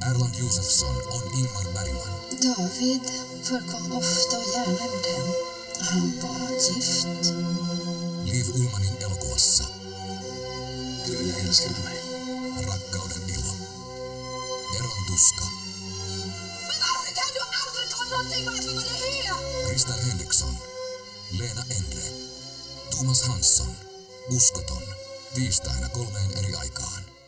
Erland Josephson on Ingmar Bergman. David förekom ofta och gärna i vårt hem. Han var gift. Liv Ullmanin elokuvassa. Du ville älska mig. Rakkauden ilo. Eron tuska. Men varför kan du aldrig ta någonting bara för vad det är? Kristar Henriksson. Leena Endre. Thomas Hansson. Uskoton. Tiistaina 3 eri aikaan.